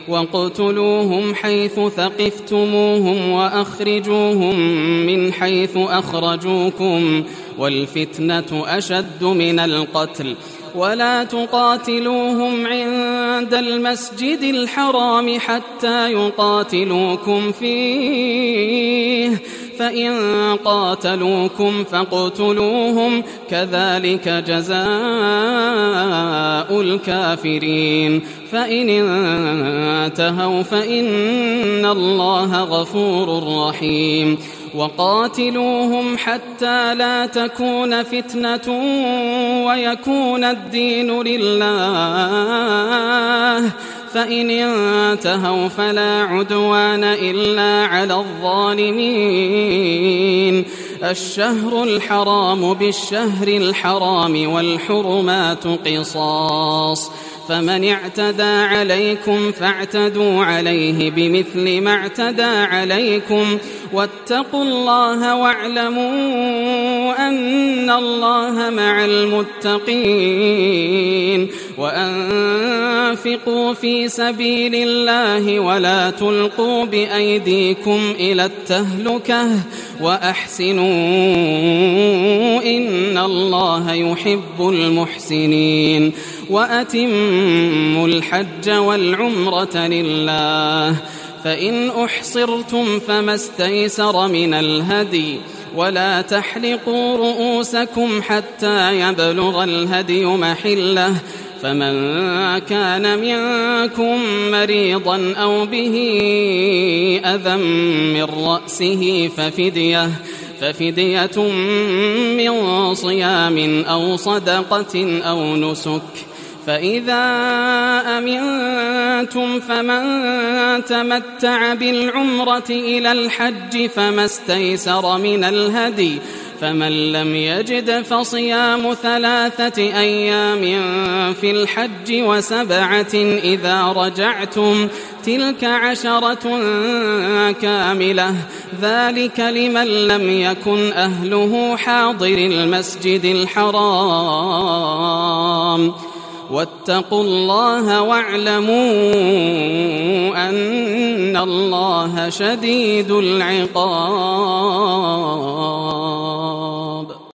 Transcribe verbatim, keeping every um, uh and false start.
واقتلوهم حيث ثقفتموهم وأخرجوهم من حيث أخرجوكم والفتنة أشد من القتل ولا تقاتلوهم عند المسجد الحرام حتى يقاتلوكم فيه فإن قاتلوكم فاقتلوهم كذلك جزاء الكافرين فإن انتهوا فإن الله غفور رحيم وقاتلوهم حتى لا تكون فتنة ويكون الدين لله فإن انتهوا فلا عدوان إلا على الظالمين الشهر الحرام بالشهر الحرام والحرمات قصاص فمن اعتدى عليكم فاعتدوا عليه بمثل ما اعتدى عليكم واتقوا الله واعلموا أن الله مع المتقين وأنفقوا في سبيل الله ولا تلقوا بأيديكم إلى التهلكة وأحسنوا إن الله يحب المحسنين وأتموا الحج والعمرة لله فإن أحصرتم فما استيسر من الهدي ولا تحلقوا رؤوسكم حتى يبلغ الهدي محله فمن كان منكم مريضا أو به أذى من رأسه ففدية ففدية من صيام أو صدقة أو نسك فإذا أمنتم فمن تمتع بالعمرة إلى الحج فما استيسر من الهدي فمن لم يجد فصيام ثلاثة أيام في الحج وسبعة إذا رجعتم تلك عشرة كاملة ذلك لمن لم يكن أهله حاضر المسجد الحرام واتقوا الله واعلموا أن الله شديد العقاب